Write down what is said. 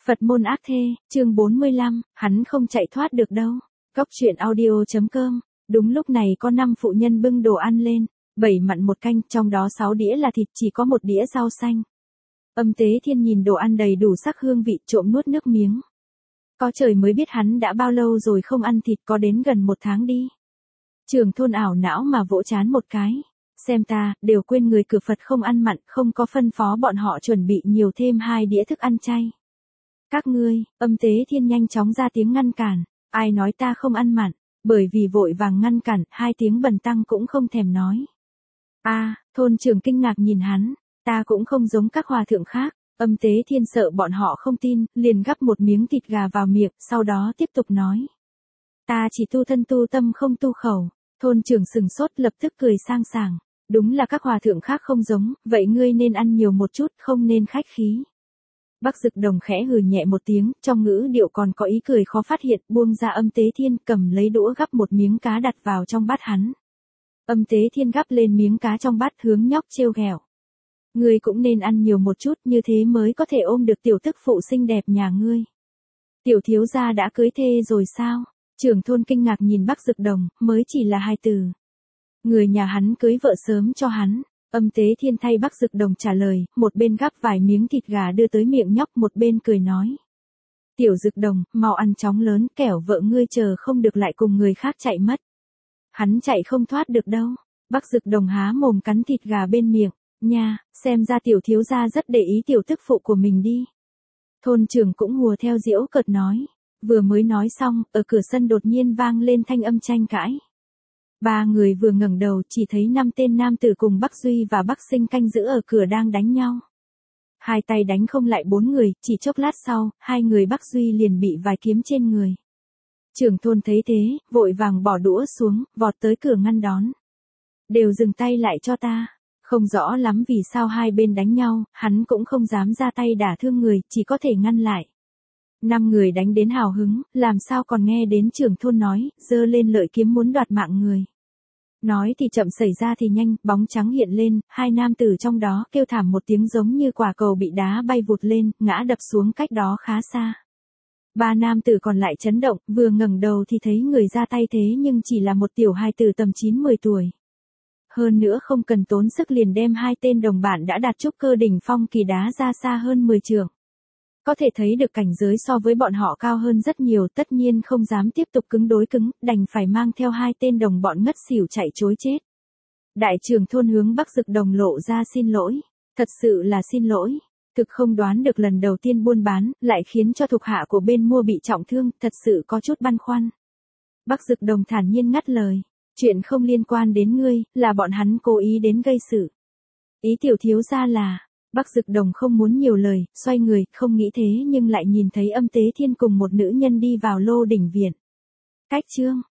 Phật môn ác thê, chương 45, hắn không chạy thoát được đâu. Góc truyện audio.com. Đúng lúc này có 5 phụ nhân bưng đồ ăn lên, 7 mặn một canh, trong đó 6 đĩa là thịt, chỉ có 1 đĩa rau xanh. Âm Tế Thiên nhìn đồ ăn đầy đủ sắc hương vị, trộm nuốt nước miếng. Có trời mới biết hắn đã bao lâu rồi không ăn thịt, có đến gần 1 tháng đi. Trưởng thôn ảo não mà vỗ trán một cái. Xem ta, đều quên người cửa Phật không ăn mặn, không có phân phó bọn họ chuẩn bị nhiều thêm 2 đĩa thức ăn chay. Các ngươi, Âm Tế Thiên nhanh chóng ra tiếng ngăn cản, ai nói ta không ăn mặn, bởi vì vội vàng ngăn cản, 2 tiếng bần tăng cũng không thèm nói. Thôn trưởng kinh ngạc nhìn hắn, ta cũng không giống các hòa thượng khác. Âm Tế Thiên sợ bọn họ không tin, liền gắp một miếng thịt gà vào miệng, sau đó tiếp tục nói. Ta chỉ tu thân tu tâm không tu khẩu. Thôn trưởng sừng sốt lập tức cười sang sảng. Đúng là các hòa thượng khác không giống, vậy ngươi nên ăn nhiều một chút, không nên khách khí. Bắc Dực Đồng khẽ hừ nhẹ một tiếng, trong ngữ điệu còn có ý cười khó phát hiện, buông ra Âm Tế Thiên, cầm lấy đũa gắp một miếng cá đặt vào trong bát hắn. Âm Tế Thiên gắp lên miếng cá trong bát hướng nhóc trêu ghẹo. Ngươi cũng nên ăn nhiều một chút, như thế mới có thể ôm được tiểu tức phụ xinh đẹp nhà ngươi. Tiểu thiếu gia đã cưới thê rồi sao? Trưởng thôn kinh ngạc nhìn Bắc Dực Đồng, mới chỉ là 2 từ. Người nhà hắn cưới vợ sớm cho hắn. Âm Tế Thiên thay Bắc Dực Đồng trả lời, một bên gắp vài miếng thịt gà đưa tới miệng nhóc, một bên cười nói. Tiểu Dực Đồng, mau ăn chóng lớn, kẻo vợ ngươi chờ không được lại cùng người khác chạy mất. Hắn chạy không thoát được đâu. Bắc Dực Đồng há mồm cắn thịt gà bên miệng. Nha, xem ra tiểu thiếu gia rất để ý tiểu tức phụ của mình đi. Thôn trưởng cũng hùa theo giễu cợt nói. Vừa mới nói xong, ở cửa sân đột nhiên vang lên thanh âm tranh cãi. 3 người vừa ngẩng đầu chỉ thấy 5 tên nam tử cùng Bắc Duy và Bắc Sinh canh giữ ở cửa đang đánh nhau. 2 tay đánh không lại 4 người, chỉ chốc lát sau, 2 người Bắc Duy liền bị vài kiếm trên người. Trưởng thôn thấy thế, vội vàng bỏ đũa xuống, vọt tới cửa ngăn đón. Đều dừng tay lại cho ta. Không rõ lắm vì sao hai bên đánh nhau, hắn cũng không dám ra tay đả thương người, chỉ có thể ngăn lại. 5 người đánh đến hào hứng, làm sao còn nghe đến trưởng thôn nói, giơ lên lợi kiếm muốn đoạt mạng người. Nói thì chậm xảy ra thì nhanh, bóng trắng hiện lên, 2 nam tử trong đó kêu thảm một tiếng giống như quả cầu bị đá bay vụt lên, ngã đập xuống cách đó khá xa. 3 nam tử còn lại chấn động, vừa ngẩng đầu thì thấy người ra tay thế nhưng chỉ là một tiểu hài tử tầm 9-10 tuổi. Hơn nữa không cần tốn sức liền đem 2 tên đồng bạn đã đạt trúc cơ đỉnh phong kỳ đá ra xa hơn 10 trượng. Có thể thấy được cảnh giới so với bọn họ cao hơn rất nhiều, tất nhiên không dám tiếp tục cứng đối cứng, đành phải mang theo 2 tên đồng bọn ngất xỉu chạy trối chết. Đại trưởng thôn hướng Bắc Dực Đồng lộ ra xin lỗi, thật sự là xin lỗi, thực không đoán được lần đầu tiên buôn bán, lại khiến cho thuộc hạ của bên mua bị trọng thương, thật sự có chút băn khoăn. Bắc Dực Đồng thản nhiên ngắt lời, chuyện không liên quan đến ngươi, là bọn hắn cố ý đến gây sự. Ý tiểu thiếu gia là... Bắc Dực Đồng không muốn nhiều lời, xoay người, không nghĩ thế nhưng lại nhìn thấy Âm Tế Thiên cùng một nữ nhân đi vào lô đỉnh viện. Cách chương